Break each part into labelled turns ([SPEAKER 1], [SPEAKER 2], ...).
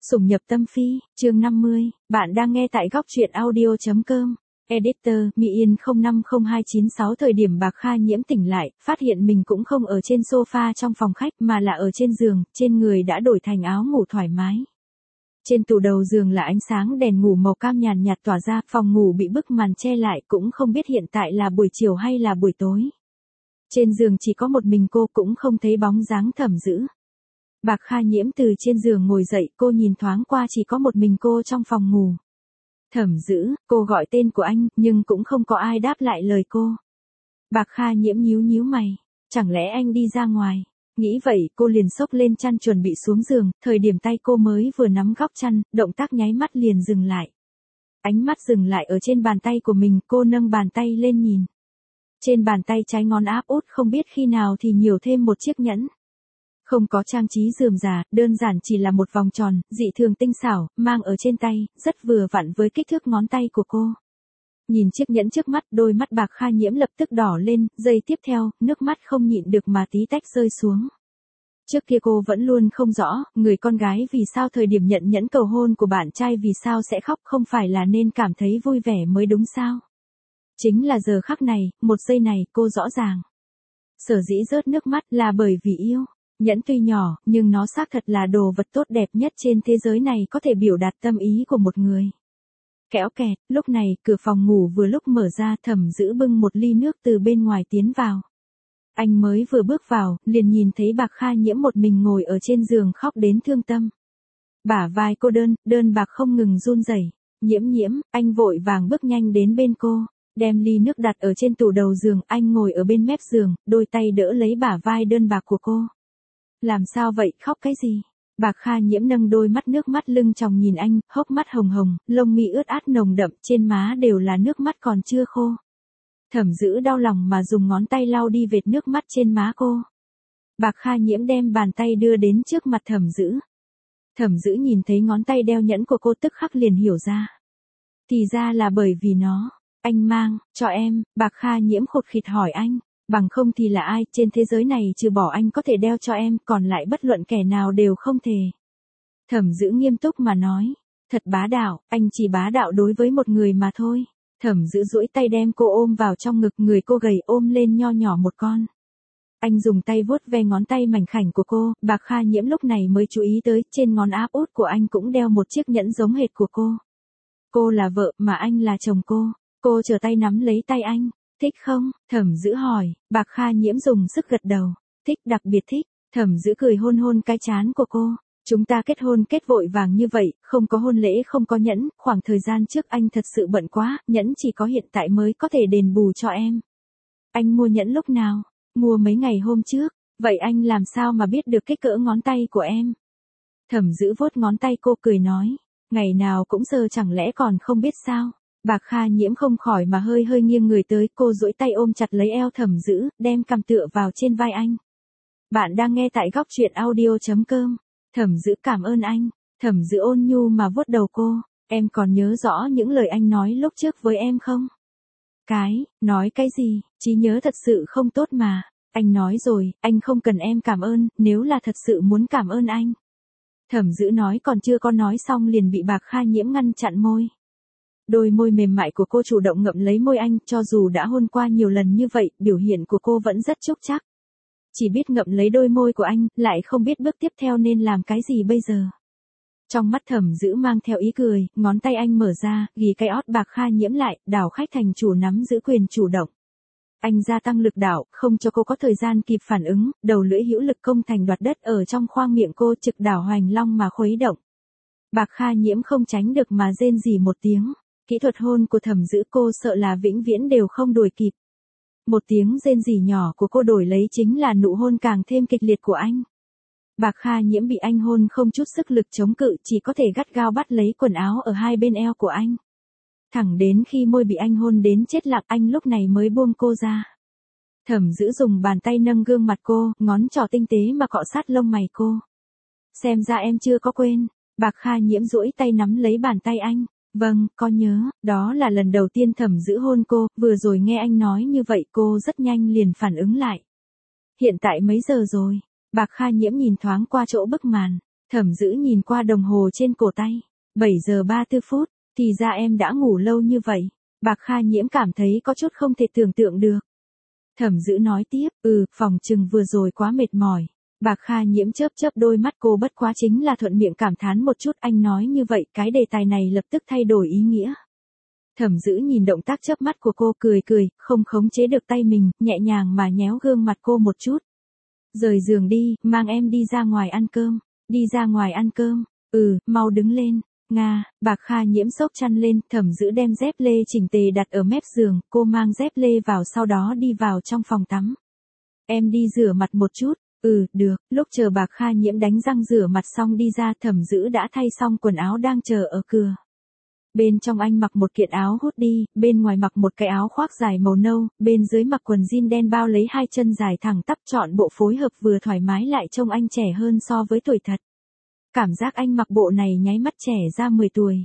[SPEAKER 1] Sủng nhập tâm phi, chương 50, bạn đang nghe tại góc truyện audio.com. Editor, Mỹ Yên 050296. Thời điểm Bạc Kha Nhiễm tỉnh lại, phát hiện mình cũng không ở trên sofa trong phòng khách mà là ở trên giường, trên người đã đổi thành áo ngủ thoải mái. Trên tủ đầu giường là ánh sáng đèn ngủ màu cam nhàn nhạt tỏa ra, phòng ngủ bị bức màn che lại, cũng không biết hiện tại là buổi chiều hay là buổi tối. Trên giường chỉ có một mình cô, cũng không thấy bóng dáng Thẩm Dữ. Bạc Kha Nhiễm từ trên giường ngồi dậy, cô nhìn thoáng qua chỉ có một mình cô trong phòng ngủ. Thẩm Dữ, cô gọi tên của anh, nhưng cũng không có ai đáp lại lời cô. Bạc Kha Nhiễm nhíu mày, chẳng lẽ anh đi ra ngoài? Nghĩ vậy, cô liền xốc lên chăn chuẩn bị xuống giường, thời điểm tay cô mới vừa nắm góc chăn, động tác nháy mắt liền dừng lại. Ánh mắt dừng lại ở trên bàn tay của mình, cô nâng bàn tay lên nhìn. Trên bàn tay trái ngón áp út không biết khi nào thì nhiều thêm một chiếc nhẫn. Không có trang trí rườm rà, đơn giản chỉ là một vòng tròn, dị thường tinh xảo, mang ở trên tay, rất vừa vặn với kích thước ngón tay của cô. Nhìn chiếc nhẫn trước mắt, đôi mắt Bạc Kha Nhiễm lập tức đỏ lên, giây tiếp theo, nước mắt không nhịn được mà tí tách rơi xuống. Trước kia cô vẫn luôn không rõ, người con gái vì sao thời điểm nhận nhẫn cầu hôn của bạn trai vì sao sẽ khóc, không phải là nên cảm thấy vui vẻ mới đúng sao? Chính là giờ khắc này, một giây này, cô rõ ràng. Sở dĩ rớt nước mắt là bởi vì yêu. Nhẫn tuy nhỏ, nhưng nó xác thật là đồ vật tốt đẹp nhất trên thế giới này, có thể biểu đạt tâm ý của một người. Kéo kẹt, lúc này, cửa phòng ngủ vừa lúc mở ra, Thẩm Dữ bưng một ly nước từ bên ngoài tiến vào. Anh mới vừa bước vào, liền nhìn thấy Bạc Kha Nhiễm một mình ngồi ở trên giường khóc đến thương tâm. Bả vai cô đơn bạc không ngừng run rẩy. Nhiễm, anh vội vàng bước nhanh đến bên cô, đem ly nước đặt ở trên tủ đầu giường, anh ngồi ở bên mép giường, đôi tay đỡ lấy bả vai đơn bạc của cô. Làm sao vậy, khóc cái gì? Bạc Kha Nhiễm nâng đôi mắt nước mắt lưng tròng nhìn anh, hốc mắt hồng hồng, lông mi ướt át nồng đậm, trên má đều là nước mắt còn chưa khô. Thẩm Dữ đau lòng mà dùng ngón tay lau đi vệt nước mắt trên má cô. Bạc Kha Nhiễm đem bàn tay đưa đến trước mặt Thẩm Dữ. Thẩm Dữ nhìn thấy ngón tay đeo nhẫn của cô tức khắc liền hiểu ra. Thì ra là bởi vì nó, anh mang, cho em, Bạc Kha Nhiễm khụt khịt hỏi anh. Bằng không thì là ai, trên thế giới này trừ bỏ anh có thể đeo cho em, còn lại bất luận kẻ nào đều không thể. Thẩm Dữ nghiêm túc mà nói, thật bá đạo, anh chỉ bá đạo đối với một người mà thôi. Thẩm Dữ duỗi tay đem cô ôm vào trong ngực, người cô gầy ôm lên nho nhỏ một con. Anh dùng tay vuốt ve ngón tay mảnh khảnh của cô, Bạc Kha Nhiễm lúc này mới chú ý tới, trên ngón áp út của anh cũng đeo một chiếc nhẫn giống hệt của cô. Cô là vợ, mà anh là chồng cô. Cô trở tay nắm lấy tay anh. Thích không? Thẩm Dữ hỏi. Bạc Kha Nhiễm dùng sức gật đầu. Thích, đặc biệt thích. Thẩm Dữ cười hôn cái trán của cô. Chúng ta kết hôn kết vội vàng như vậy, không có hôn lễ, không có nhẫn, khoảng thời gian trước anh thật sự bận quá, nhẫn chỉ có hiện tại mới có thể đền bù cho em. Anh mua nhẫn lúc nào? Mua mấy ngày hôm trước. Vậy anh làm sao mà biết được kích cỡ ngón tay của em? Thẩm Dữ vuốt ngón tay cô cười nói. Ngày nào cũng sờ, chẳng lẽ còn không biết sao? Bạc Kha Nhiễm không khỏi mà hơi nghiêng người tới, cô duỗi tay ôm chặt lấy eo Thẩm Dữ, đem cằm tựa vào trên vai anh. Bạn đang nghe tại góc truyện audio.com. Thẩm Dữ cảm ơn anh. Thẩm Dữ ôn nhu mà vuốt đầu cô. Em còn nhớ rõ những lời anh nói lúc trước với em không? Nói cái gì, trí nhớ thật sự không tốt mà. Anh nói rồi, anh không cần em cảm ơn, nếu là thật sự muốn cảm ơn anh. Thẩm Dữ nói còn chưa có nói xong liền bị Bạc Kha Nhiễm ngăn chặn môi. Đôi môi mềm mại của cô chủ động ngậm lấy môi anh, cho dù đã hôn qua nhiều lần như vậy, biểu hiện của cô vẫn rất chúc chắc. Chỉ biết ngậm lấy đôi môi của anh, lại không biết bước tiếp theo nên làm cái gì bây giờ. Trong mắt Thẩm Dữ mang theo ý cười, ngón tay anh mở ra, ghi cái ót Bạc Kha Nhiễm lại, đảo khách thành chủ nắm giữ quyền chủ động. Anh gia tăng lực đảo, không cho cô có thời gian kịp phản ứng, đầu lưỡi hữu lực công thành đoạt đất ở trong khoang miệng cô, trực đảo hoành long mà khuấy động. Bạc Kha Nhiễm không tránh được mà rên rỉ một tiếng. Kỹ thuật hôn của Thẩm Dữ cô sợ là vĩnh viễn đều không đuổi kịp. Một tiếng rên rỉ nhỏ của cô đổi lấy chính là nụ hôn càng thêm kịch liệt của anh. Bạc Kha Nhiễm bị anh hôn không chút sức lực chống cự, chỉ có thể gắt gao bắt lấy quần áo ở hai bên eo của anh. Thẳng đến khi môi bị anh hôn đến chết lặng, anh lúc này mới buông cô ra. Thẩm Dữ dùng bàn tay nâng gương mặt cô, ngón trỏ tinh tế mà cọ sát lông mày cô. Xem ra em chưa có quên. Bạc Kha Nhiễm duỗi tay nắm lấy bàn tay anh. Vâng, có nhớ, đó là lần đầu tiên Thẩm Dữ hôn cô, vừa rồi nghe anh nói như vậy cô rất nhanh liền phản ứng lại. Hiện tại mấy giờ rồi? Bạc Kha Nhiễm nhìn thoáng qua chỗ bức màn. Thẩm Dữ nhìn qua đồng hồ trên cổ tay. 7 giờ 34 phút, thì ra em đã ngủ lâu như vậy. Bạc Kha Nhiễm cảm thấy có chút không thể tưởng tượng được. Thẩm Dữ nói tiếp, phòng trừng vừa rồi quá mệt mỏi. Bạc Kha Nhiễm chớp chớp đôi mắt cô, bất quá chính là thuận miệng cảm thán một chút. Anh nói như vậy, cái đề tài này lập tức thay đổi ý nghĩa. Thẩm Dữ nhìn động tác chớp mắt của cô, cười cười, không khống chế được tay mình, nhẹ nhàng mà nhéo gương mặt cô một chút. Rời giường đi, mang em đi ra ngoài ăn cơm. Đi ra ngoài ăn cơm, mau đứng lên. Nga, Bạc Kha Nhiễm xốc chăn lên, Thẩm Dữ đem dép lê chỉnh tề đặt ở mép giường, cô mang dép lê vào sau đó đi vào trong phòng tắm. Em đi rửa mặt một chút. Được. Lúc chờ Bạc Kha Nhiễm đánh răng rửa mặt xong đi ra, Thẩm Dữ đã thay xong quần áo đang chờ ở cửa. Bên trong anh mặc một kiện áo hoodie, bên ngoài mặc một cái áo khoác dài màu nâu, bên dưới mặc quần jean đen bao lấy hai chân dài thẳng tắp, trọn bộ phối hợp vừa thoải mái lại trông anh trẻ hơn so với tuổi thật. Cảm giác anh mặc bộ này nháy mắt trẻ ra 10 tuổi.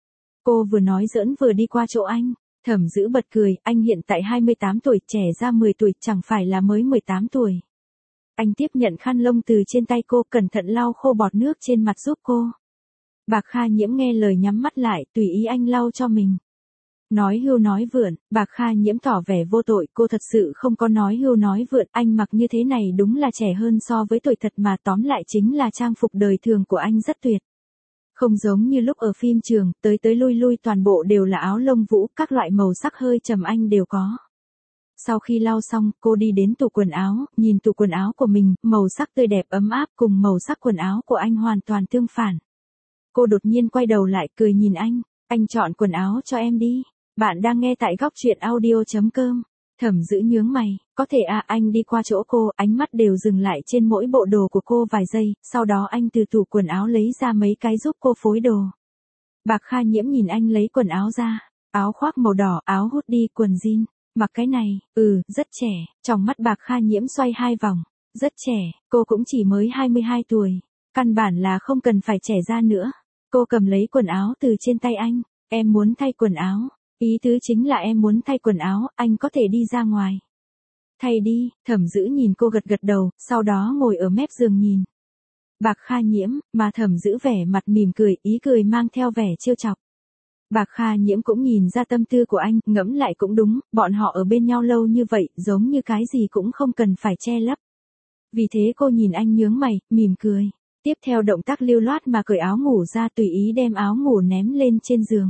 [SPEAKER 1] Cô vừa nói giỡn vừa đi qua chỗ anh. Thẩm Dữ bật cười, anh hiện tại 28 tuổi, trẻ ra 10 tuổi, chẳng phải là mới 18 tuổi. Anh tiếp nhận khăn lông từ trên tay cô, cẩn thận lau khô bọt nước trên mặt giúp cô. Bạc Kha Nhiễm nghe lời nhắm mắt lại, tùy ý anh lau cho mình. Nói hưu nói vượn, Bạc Kha Nhiễm tỏ vẻ vô tội, cô thật sự không có nói hưu nói vượn, anh mặc như thế này đúng là trẻ hơn so với tuổi thật, mà tóm lại chính là trang phục đời thường của anh rất tuyệt. Không giống như lúc ở phim trường, tới tới lui lui toàn bộ đều là áo lông vũ, các loại màu sắc hơi trầm anh đều có. Sau khi lau xong, cô đi đến tủ quần áo, nhìn tủ quần áo của mình, màu sắc tươi đẹp ấm áp cùng màu sắc quần áo của anh hoàn toàn tương phản. Cô đột nhiên quay đầu lại cười nhìn anh chọn quần áo cho em đi. Bạn đang nghe tại góc truyện audio.com. Thẩm Dữ nhướng mày, có thể anh đi qua chỗ cô, ánh mắt đều dừng lại trên mỗi bộ đồ của cô vài giây, sau đó anh từ tủ quần áo lấy ra mấy cái giúp cô phối đồ. Bạc Kha Nhiễm nhìn anh lấy quần áo ra, áo khoác màu đỏ, áo hoodie, quần jean, mặc cái này, rất trẻ, trong mắt Bạc Kha Nhiễm xoay hai vòng, rất trẻ, cô cũng chỉ mới 22 tuổi, căn bản là không cần phải trẻ ra nữa. Cô cầm lấy quần áo từ trên tay anh, em muốn thay quần áo. Ý tứ chính là em muốn thay quần áo, anh có thể đi ra ngoài. Thay đi, Thẩm Dữ nhìn cô gật gật đầu, sau đó ngồi ở mép giường nhìn. Bạc Kha Nhiễm, mà Thẩm Dữ vẻ mặt mỉm cười, ý cười mang theo vẻ trêu chọc. Bạc Kha Nhiễm cũng nhìn ra tâm tư của anh, ngẫm lại cũng đúng, bọn họ ở bên nhau lâu như vậy, giống như cái gì cũng không cần phải che lấp. Vì thế cô nhìn anh nhướng mày, mỉm cười. Tiếp theo động tác lưu loát mà cởi áo ngủ ra, tùy ý đem áo ngủ ném lên trên giường.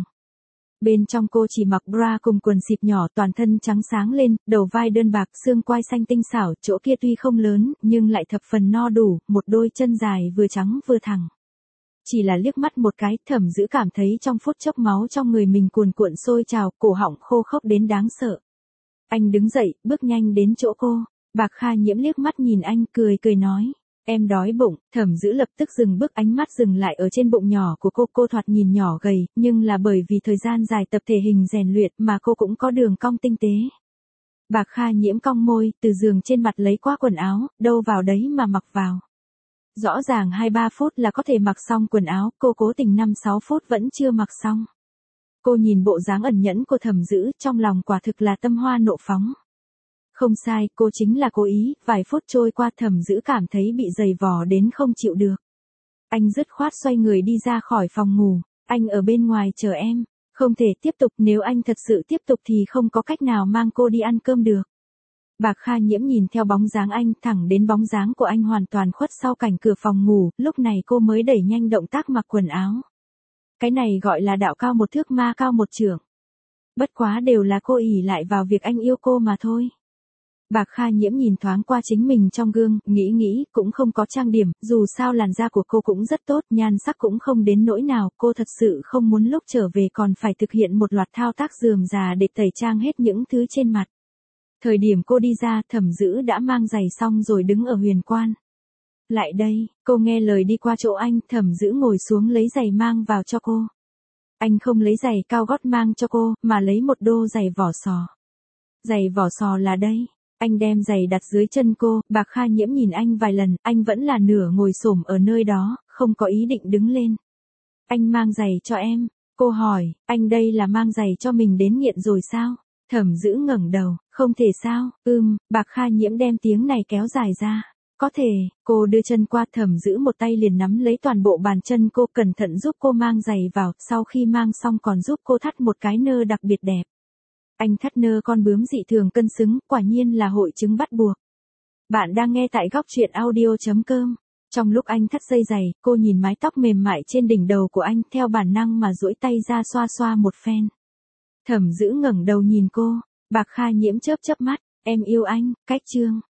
[SPEAKER 1] Bên trong cô chỉ mặc bra cùng quần xịp nhỏ, toàn thân trắng sáng lên, đầu vai đơn bạc, xương quai xanh tinh xảo, chỗ kia tuy không lớn, nhưng lại thập phần no đủ, một đôi chân dài vừa trắng vừa thẳng. Chỉ là liếc mắt một cái, Thẩm Dữ cảm thấy trong phút chốc máu trong người mình cuồn cuộn sôi trào, cổ họng khô khốc đến đáng sợ. Anh đứng dậy, bước nhanh đến chỗ cô. Bạc Kha Nhiễm liếc mắt nhìn anh, cười cười nói. Em đói bụng. Thẩm Dữ lập tức dừng bước, ánh mắt dừng lại ở trên bụng nhỏ của cô thoạt nhìn nhỏ gầy, nhưng là bởi vì thời gian dài tập thể hình rèn luyện mà cô cũng có đường cong tinh tế. Bạc Kha Nhiễm cong môi, từ giường trên mặt lấy qua quần áo, đâu vào đấy mà mặc vào. Rõ ràng 2-3 phút là có thể mặc xong quần áo, cô cố tình 5-6 phút vẫn chưa mặc xong. Cô nhìn bộ dáng ẩn nhẫn của Thẩm Dữ, trong lòng quả thực là tâm hoa nộ phóng. Không sai, cô chính là cố ý, vài phút trôi qua Thẩm Dữ cảm thấy bị giày vò đến không chịu được. Anh dứt khoát xoay người đi ra khỏi phòng ngủ, anh ở bên ngoài chờ em, không thể tiếp tục, nếu anh thật sự tiếp tục thì không có cách nào mang cô đi ăn cơm được. Bạc Kha Nhiễm nhìn theo bóng dáng anh, thẳng đến bóng dáng của anh hoàn toàn khuất sau cảnh cửa phòng ngủ, lúc này cô mới đẩy nhanh động tác mặc quần áo. Cái này gọi là đạo cao một thước ma cao một trượng. Bất quá đều là cô ỷ lại vào việc anh yêu cô mà thôi. Bạc Kha Nhiễm nhìn thoáng qua chính mình trong gương, nghĩ cũng không có trang điểm, dù sao làn da của cô cũng rất tốt, nhan sắc cũng không đến nỗi nào, cô thật sự không muốn lúc trở về còn phải thực hiện một loạt thao tác rườm rà để tẩy trang hết những thứ trên mặt. Thời điểm cô đi ra, Thẩm Dữ đã mang giày xong rồi đứng ở huyền quan. Lại đây, cô nghe lời đi qua chỗ anh, Thẩm Dữ ngồi xuống lấy giày mang vào cho cô. Anh không lấy giày cao gót mang cho cô, mà lấy một đôi giày vỏ sò. Giày vỏ sò là đây. Anh đem giày đặt dưới chân cô, Bạc Kha Nhiễm nhìn anh vài lần, anh vẫn là nửa ngồi xổm ở nơi đó, không có ý định đứng lên. Anh mang giày cho em. Cô hỏi, anh đây là mang giày cho mình đến nghiện rồi sao? Thẩm Dữ ngẩng đầu, không thể sao, Bạc Kha Nhiễm đem tiếng này kéo dài ra. Có thể, cô đưa chân qua, Thẩm Dữ một tay liền nắm lấy toàn bộ bàn chân cô, cẩn thận giúp cô mang giày vào, sau khi mang xong còn giúp cô thắt một cái nơ đặc biệt đẹp. Anh thắt nơ con bướm dị thường cân xứng, quả nhiên là hội chứng bắt buộc. Bạn đang nghe tại góc truyện audio.com. Trong lúc anh thắt dây giày, cô nhìn mái tóc mềm mại trên đỉnh đầu của anh, theo bản năng mà duỗi tay ra xoa xoa một phen. Thẩm Dữ ngẩng đầu nhìn cô, Bạc Kha Nhiễm chớp chớp mắt, em yêu anh, cách chương.